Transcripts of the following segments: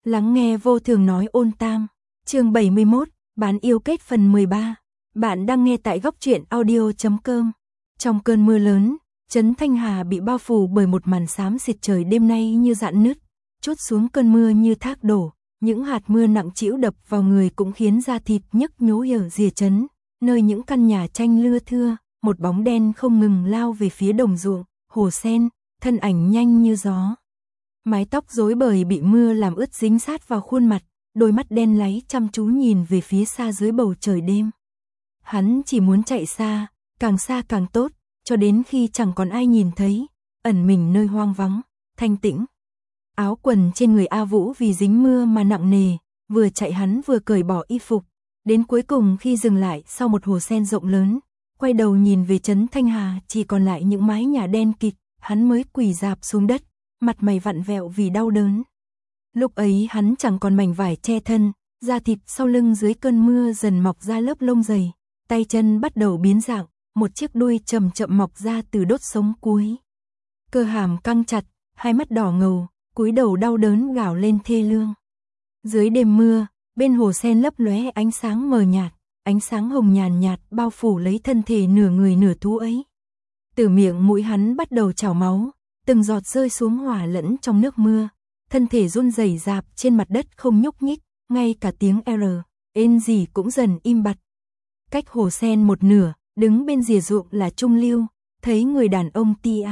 Lắng nghe vô thường nói ôn tam, chương 71, bán yêu kết phần 13. Bạn đang nghe tại góc truyện audio.com. Trong cơn mưa lớn, trấn Thanh Hà bị bao phủ bởi một màn xám xịt, trời đêm nay như rạn nứt, trút xuống cơn mưa như thác đổ, những hạt mưa nặng trĩu đập vào người cũng khiến da thịt nhức nhối ở rìa trấn, nơi những căn nhà tranh lưa thưa, một bóng đen không ngừng lao về phía đồng ruộng, hồ sen, thân ảnh nhanh như gió. Mái tóc rối bời bị mưa làm ướt dính sát vào khuôn mặt, đôi mắt đen láy chăm chú nhìn về phía xa dưới bầu trời đêm. Hắn chỉ muốn chạy xa càng tốt, cho đến khi chẳng còn ai nhìn thấy, ẩn mình nơi hoang vắng, thanh tĩnh. Áo quần trên người A Vũ vì dính mưa mà nặng nề, vừa chạy hắn vừa cởi bỏ y phục, đến cuối cùng khi dừng lại sau một hồ sen rộng lớn, quay đầu nhìn về trấn Thanh Hà chỉ còn lại những mái nhà đen kịt, hắn mới quỳ rạp xuống đất, mặt mày vặn vẹo vì đau đớn. Lúc ấy hắn chẳng còn mảnh vải che thân, da thịt sau lưng dưới cơn mưa dần mọc ra lớp lông dày, tay chân bắt đầu biến dạng, một chiếc đuôi chậm chậm mọc ra từ đốt sống cuối. Cơ hàm căng chặt, hai mắt đỏ ngầu, cúi đầu đau đớn gào lên thê lương. Dưới đêm mưa, bên hồ sen lấp lóe ánh sáng mờ nhạt, ánh sáng hồng nhàn nhạt bao phủ lấy thân thể nửa người nửa thú ấy. Từ miệng mũi hắn bắt đầu trào máu, từng giọt rơi xuống hòa lẫn trong nước mưa, thân thể run rẩy rạp trên mặt đất không nhúc nhích, ngay cả tiếng ên gì cũng dần im bặt. Cách hồ sen một nửa, đứng bên rìa ruộng là Trung Lưu, thấy người đàn ông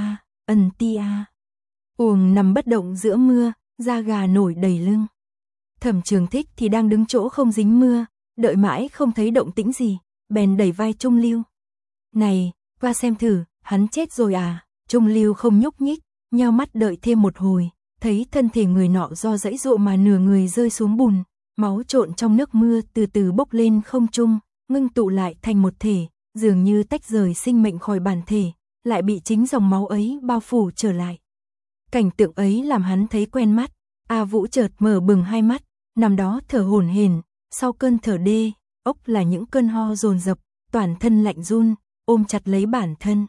Tia uồng nằm bất động giữa mưa, da gà nổi đầy lưng. Thẩm Trường Thích thì đang đứng chỗ không dính mưa, đợi mãi không thấy động tĩnh gì, bèn đẩy vai Trung Lưu. Này, qua xem thử, hắn chết rồi à? Trung Lưu không nhúc nhích, nheo mắt đợi thêm một hồi, thấy thân thể người nọ do dãy dụa mà nửa người rơi xuống bùn, máu trộn trong nước mưa từ từ bốc lên không trung, ngưng tụ lại thành một thể, dường như tách rời sinh mệnh khỏi bản thể, lại bị chính dòng máu ấy bao phủ trở lại. Cảnh tượng ấy làm hắn thấy quen mắt, A Vũ chợt mở bừng hai mắt, nằm đó thở hổn hển, sau cơn thở đê, ốc là những cơn ho dồn dập, toàn thân lạnh run, ôm chặt lấy bản thân.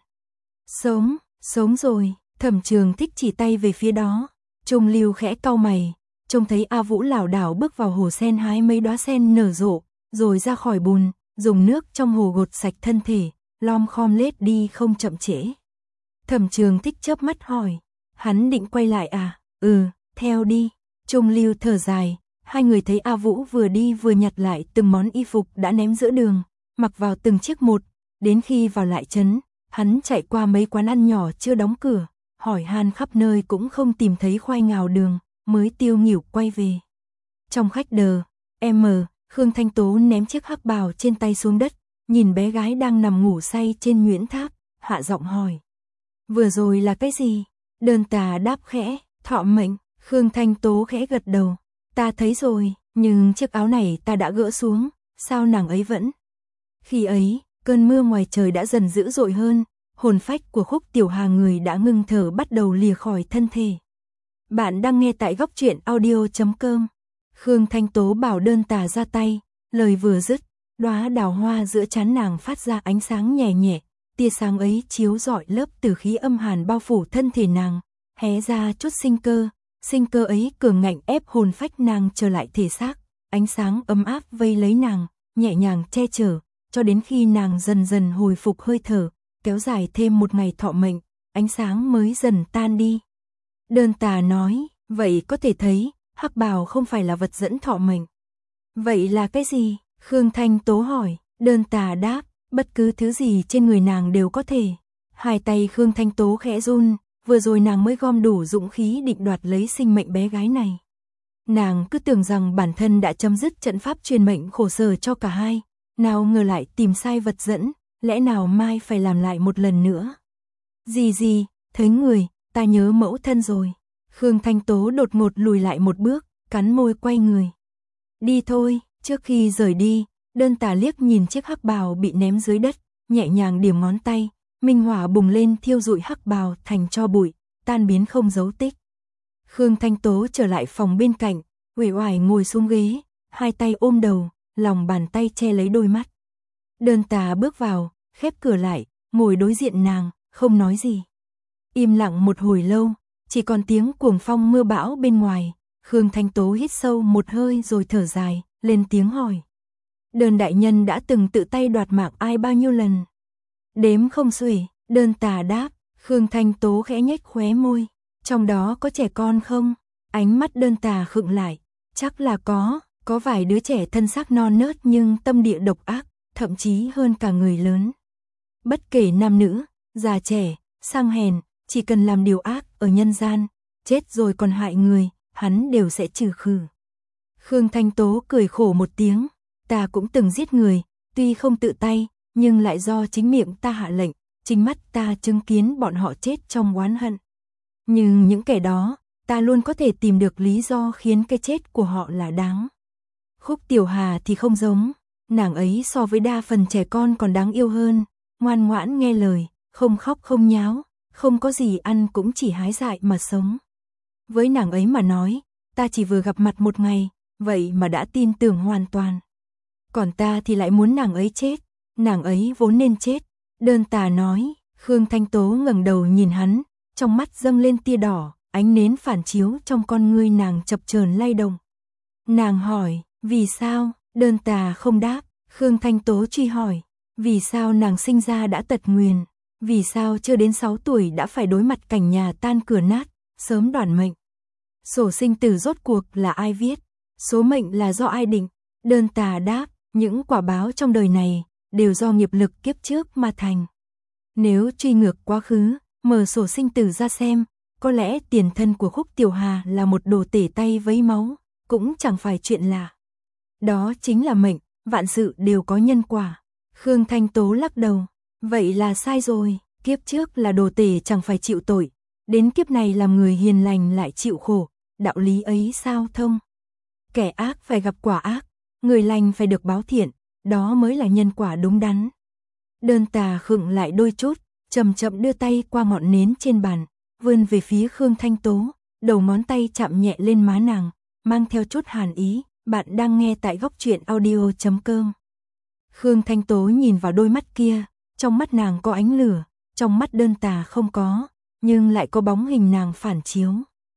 Sống rồi, Thẩm Trường Thích chỉ tay về phía đó. Trung Lưu khẽ cau mày, trông thấy A Vũ lảo đảo bước vào hồ sen hái mấy đóa sen nở rộ, rồi ra khỏi bùn, dùng nước trong hồ gột sạch thân thể, lom khom lết đi không chậm trễ. Thẩm Trường Thích chớp mắt hỏi, hắn định quay lại à? Theo đi. Trung Lưu thở dài, hai người thấy A Vũ vừa đi vừa nhặt lại từng món y phục đã ném giữa đường, mặc vào từng chiếc một, đến khi vào lại trấn, hắn chạy qua mấy quán ăn nhỏ chưa đóng cửa, hỏi han khắp nơi cũng không tìm thấy khoai ngào đường, mới tiêu nghỉu quay về. Trong khách Khương Thanh Tố ném chiếc hắc bào trên tay xuống đất, nhìn bé gái đang nằm ngủ say trên nhuyễn tháp, hạ giọng hỏi. Vừa rồi là cái gì? Đơn tà đáp khẽ, thọ mệnh. Khương Thanh Tố khẽ gật đầu. Ta thấy rồi, nhưng chiếc áo này ta đã gỡ xuống, sao nàng ấy vẫn? Khi ấy, cơn mưa ngoài trời đã dần dữ dội hơn, hồn phách của Khúc Tiểu Hà người đã ngưng thở bắt đầu lìa khỏi thân thể. Bạn đang nghe tại góc truyện audio.com. Khương Thanh Tố bảo đơn tà ra tay, lời vừa dứt, đóa đào hoa giữa trán nàng phát ra ánh sáng nhẹ nhẹ, tia sáng ấy chiếu rọi lớp tử khí âm hàn bao phủ thân thể nàng, hé ra chút sinh cơ ấy cường ngạnh ép hồn phách nàng trở lại thể xác, ánh sáng ấm áp vây lấy nàng, nhẹ nhàng che chở, cho đến khi nàng dần dần hồi phục hơi thở, kéo dài thêm một ngày thọ mệnh, ánh sáng mới dần tan đi. Đơn tà nói, vậy có thể thấy, hắc bào không phải là vật dẫn thọ mệnh. Vậy là cái gì? Khương Thanh Tố hỏi. Đơn tà đáp, bất cứ thứ gì trên người nàng đều có thể. Hai tay Khương Thanh Tố khẽ run, vừa rồi nàng mới gom đủ dũng khí định đoạt lấy sinh mệnh bé gái này. Nàng cứ tưởng rằng bản thân đã chấm dứt trận pháp truyền mệnh khổ sở cho cả hai, nào ngờ lại tìm sai vật dẫn, lẽ nào mai phải làm lại một lần nữa. Gì, thấy người, ta nhớ mẫu thân rồi. Khương Thanh Tố đột ngột lùi lại một bước, cắn môi quay người. Đi thôi. Trước khi rời đi, đơn tà liếc nhìn chiếc hắc bào bị ném dưới đất, nhẹ nhàng điểm ngón tay, minh hỏa bùng lên thiêu rụi hắc bào thành tro bụi, tan biến không dấu tích. Khương Thanh Tố trở lại phòng bên cạnh, uể oải ngồi xuống ghế, hai tay ôm đầu, lòng bàn tay che lấy đôi mắt. Đơn tà bước vào, khép cửa lại, ngồi đối diện nàng, không nói gì. Im lặng một hồi lâu, chỉ còn tiếng cuồng phong mưa bão bên ngoài, Khương Thanh Tố hít sâu một hơi rồi thở dài, lên tiếng hỏi. Đơn đại nhân đã từng tự tay đoạt mạng ai bao nhiêu lần? Đếm không xuể, Đơn Tà đáp. Khương Thanh Tố khẽ nhếch khóe môi. Trong đó có trẻ con không? Ánh mắt Đơn Tà khựng lại. Chắc là có vài đứa trẻ thân xác non nớt nhưng tâm địa độc ác, thậm chí hơn cả người lớn. Bất kể nam nữ, già trẻ, sang hèn, chỉ cần làm điều ác ở nhân gian, chết rồi còn hại người, hắn đều sẽ trừ khử. Khương Thanh Tố cười khổ một tiếng. Ta cũng từng giết người, tuy không tự tay, nhưng lại do chính miệng ta hạ lệnh, chính mắt ta chứng kiến bọn họ chết trong oán hận. Nhưng những kẻ đó, ta luôn có thể tìm được lý do khiến cái chết của họ là đáng. Khúc Tiểu Hà thì không giống, nàng ấy so với đa phần trẻ con còn đáng yêu hơn, ngoan ngoãn nghe lời, không khóc không nháo, không có gì ăn cũng chỉ hái dại mà sống. Với nàng ấy mà nói, ta chỉ vừa gặp mặt một ngày, vậy mà đã tin tưởng hoàn toàn. Còn ta thì lại muốn nàng ấy chết, nàng ấy vốn nên chết. Đơn Tà nói. Khương Thanh Tố ngẩng đầu nhìn hắn, trong mắt dâng lên tia đỏ, ánh nến phản chiếu trong con ngươi nàng chập chờn lay động. Nàng hỏi, vì sao? Đơn Tà không đáp. Khương Thanh Tố truy hỏi, vì sao nàng sinh ra đã tật nguyền? Vì sao chưa đến 6 tuổi đã phải đối mặt cảnh nhà tan cửa nát, sớm đoản mệnh? Sổ sinh tử rốt cuộc là ai viết? Số mệnh là do ai định? Đơn Tà đáp, những quả báo trong đời này đều do nghiệp lực kiếp trước mà thành. Nếu truy ngược quá khứ, mở sổ sinh tử ra xem, có lẽ tiền thân của Khúc Tiểu Hà là một đồ tể tay vấy máu, cũng chẳng phải chuyện lạ. Đó chính là mệnh, vạn sự đều có nhân quả. Khương Thanh Tố lắc đầu, vậy là sai rồi, kiếp trước là đồ tể chẳng phải chịu tội, đến kiếp này làm người hiền lành lại chịu khổ, đạo lý ấy sao thông? Kẻ ác phải gặp quả ác, người lành phải được báo thiện, đó mới là nhân quả đúng đắn. Đơn Tà khựng lại đôi chút, chậm chậm đưa tay qua ngọn nến trên bàn, vươn về phía Khương Thanh Tố, đầu ngón tay chạm nhẹ lên má nàng, mang theo chút hàn ý. Bạn đang nghe tại góc truyện audio.com. Khương Thanh Tố nhìn vào đôi mắt kia, trong mắt nàng có ánh lửa, trong mắt Đơn Tà không có, nhưng lại có bóng hình nàng phản chiếu.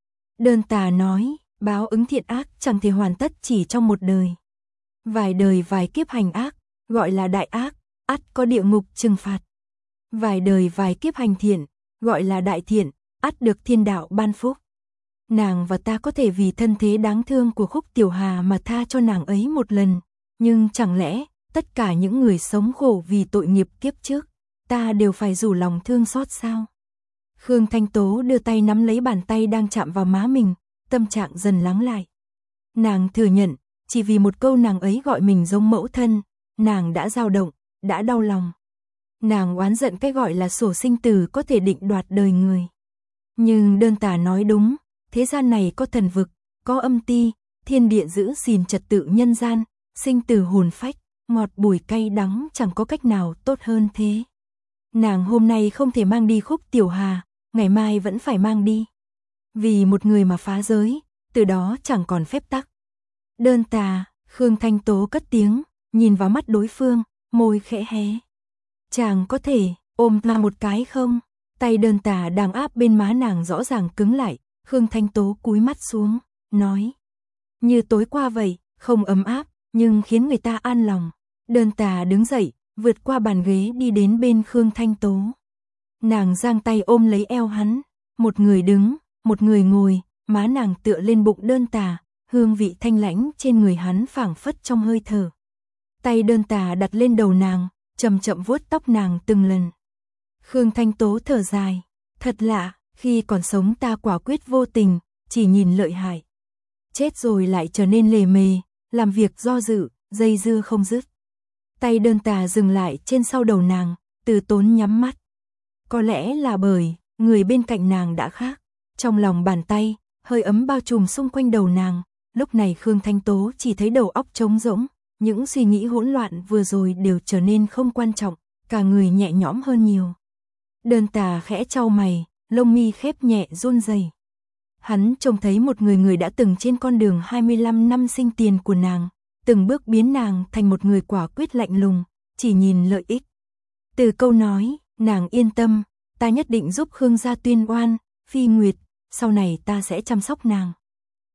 Đơn Tà nói, báo ứng thiện ác chẳng thể hoàn tất chỉ trong một đời. Vài đời vài kiếp hành ác, gọi là đại ác, ắt có địa ngục trừng phạt. Vài đời vài kiếp hành thiện, gọi là đại thiện, ắt được thiên đạo ban phúc. Nàng và ta có thể vì thân thế đáng thương của Khúc Tiểu Hà mà tha cho nàng ấy một lần, nhưng chẳng lẽ tất cả những người sống khổ vì tội nghiệp kiếp trước, ta đều phải rủ lòng thương xót sao? Khương Thanh Tố đưa tay nắm lấy bàn tay đang chạm vào má mình, tâm trạng dần lắng lại. Nàng thừa nhận, chỉ vì một câu nàng ấy gọi mình giống mẫu thân, nàng đã dao động, đã đau lòng. Nàng oán giận cái gọi là sổ sinh tử có thể định đoạt đời người. Nhưng Đơn Tà nói đúng, thế gian này có thần vực, có âm ti, thiên địa giữ gìn trật tự nhân gian, sinh tử hồn phách, ngọt bùi cay đắng chẳng có cách nào tốt hơn thế. Nàng hôm nay không thể mang đi Khúc Tiểu Hà, ngày mai vẫn phải mang đi. Vì một người mà phá giới, từ đó chẳng còn phép tắc. Đơn Tà, Khương Thanh Tố cất tiếng, nhìn vào mắt đối phương, môi khẽ hé. Chàng có thể ôm ta một cái không? Tay Đơn Tà đang áp bên má nàng rõ ràng cứng lại, Khương Thanh Tố cúi mắt xuống, nói. Như tối qua vậy, không ấm áp, nhưng khiến người ta an lòng. Đơn Tà đứng dậy, vượt qua bàn ghế đi đến bên Khương Thanh Tố. Nàng giang tay ôm lấy eo hắn, một người đứng, một người ngồi, má nàng tựa lên bụng Đơn Tà, hương vị thanh lãnh trên người hắn phảng phất trong hơi thở. Tay Đơn Tà đặt lên đầu nàng, chậm chậm vuốt tóc nàng từng lần. Khương Thanh Tố thở dài, thật lạ, khi còn sống ta quả quyết vô tình, chỉ nhìn lợi hại. Chết rồi lại trở nên lề mề, làm việc do dự, dây dưa không dứt. Tay Đơn Tà dừng lại trên sau đầu nàng, Từ Tốn nhắm mắt. Có lẽ là bởi người bên cạnh nàng đã khác. Trong lòng bàn tay, hơi ấm bao trùm xung quanh đầu nàng. Lúc này Khương Thanh Tố chỉ thấy đầu óc trống rỗng, những suy nghĩ hỗn loạn vừa rồi đều trở nên không quan trọng, cả người nhẹ nhõm hơn nhiều. Đơn Tà khẽ chau mày, lông mi khép nhẹ run rẩy. Hắn trông thấy một người đã từng trên con đường 25 năm sinh tiền của nàng, từng bước biến nàng thành một người quả quyết lạnh lùng, chỉ nhìn lợi ích. Từ câu nói, nàng yên tâm, ta nhất định giúp Khương gia tuyên oan, Phi Nguyệt, sau này ta sẽ chăm sóc nàng.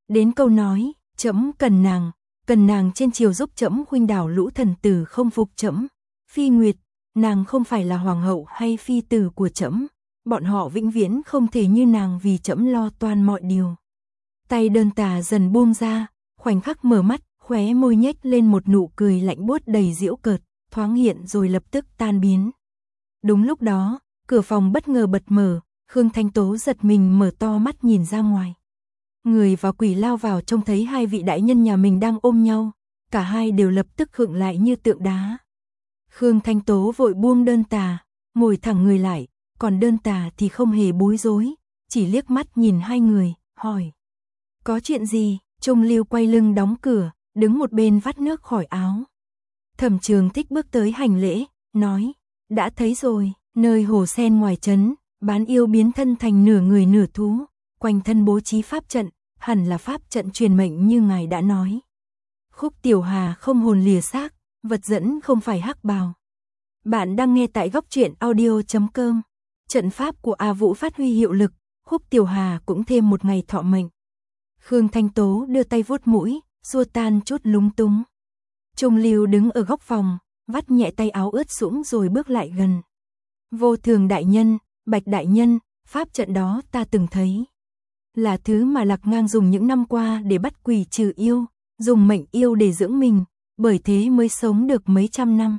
Đến câu nói, trẫm cần nàng trên chiều giúp trẫm khuynh đảo lũ thần tử không phục trẫm. Phi Nguyệt, nàng không phải là hoàng hậu hay phi tử của trẫm, bọn họ vĩnh viễn không thể như nàng vì trẫm lo toan mọi điều. Tay Đơn Tà dần buông ra, khoảnh khắc mở mắt, khóe môi nhếch lên một nụ cười lạnh buốt đầy giễu cợt, thoáng hiện rồi lập tức tan biến. Đúng lúc đó, cửa phòng bất ngờ bật mở, Khương Thanh Tố giật mình mở to mắt nhìn ra ngoài. Người và quỷ lao vào trông thấy hai vị đại nhân nhà mình đang ôm nhau, cả hai đều lập tức khựng lại như tượng đá. Khương Thanh Tố vội buông Đơn Tà, ngồi thẳng người lại, còn Đơn Tà thì không hề bối rối, chỉ liếc mắt nhìn hai người, hỏi. Có chuyện gì? Trung Lưu quay lưng đóng cửa, đứng một bên vắt nước khỏi áo. Thẩm Trường Thích bước tới hành lễ, nói, đã thấy rồi, nơi hồ sen ngoài trấn, bán yêu biến thân thành nửa người nửa thú, quanh thân bố trí pháp trận, hẳn là pháp trận truyền mệnh như ngài đã nói. Khúc Tiểu Hà không hồn lìa xác, vật dẫn không phải hắc bào. Bạn đang nghe tại góc truyện audio.com. Trận pháp của A Vũ phát huy hiệu lực, Khúc Tiểu Hà cũng thêm một ngày thọ mệnh. Khương Thanh Tố đưa tay vuốt mũi, xua tan chút lúng túng. Trung Lưu đứng ở góc phòng, vắt nhẹ tay áo ướt sũng rồi bước lại gần. Vô Thường đại nhân, Bạch đại nhân, pháp trận đó ta từng thấy. Là thứ mà Lạc Ngang dùng những năm qua để bắt quỷ trừ yêu, dùng mệnh yêu để dưỡng mình, bởi thế mới sống được mấy trăm năm.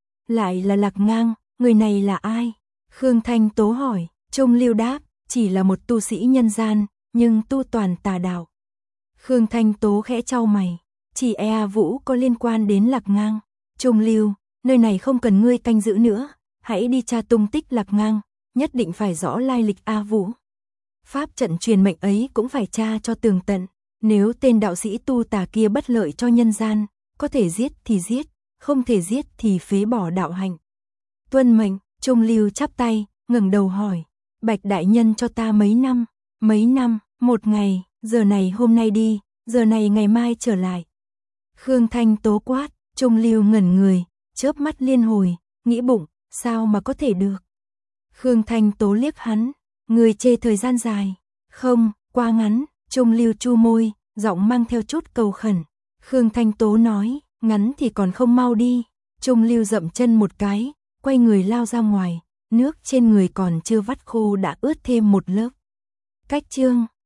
Lại là Lạc Ngang, người này là ai? Khương Thanh Tố hỏi. Trung Lưu đáp, chỉ là một tu sĩ nhân gian, nhưng tu toàn tà đạo. Khương Thanh Tố khẽ chau mày, chỉ A Vũ có liên quan đến Lạc Ngang. Trung Lưu, nơi này không cần ngươi canh giữ nữa, hãy đi tra tung tích Lạc Ngang, nhất định phải rõ lai lịch A Vũ. Pháp trận truyền mệnh ấy cũng phải tra cho tường tận, nếu tên đạo sĩ tu tà kia bất lợi cho nhân gian, có thể giết thì giết, không thể giết thì phế bỏ đạo hạnh. Tuân mệnh. Trung Lưu chắp tay, ngẩng đầu hỏi, Bạch đại nhân cho ta mấy năm? Mấy năm? Một ngày, giờ này hôm nay đi, giờ này ngày mai trở lại. Khương Thanh Tố quát. Trung Lưu ngẩn người, chớp mắt liên hồi, nghĩ bụng, sao mà có thể được. Khương Thanh Tố liếc hắn, người chê thời gian dài, không, quá ngắn. Trung Lưu chu môi, giọng mang theo chút cầu khẩn. Khương Thanh Tố nói, ngắn thì còn không mau đi. Trung Lưu dậm chân một cái, quay người lao ra ngoài, nước trên người còn chưa vắt khô đã ướt thêm một lớp. Cách chương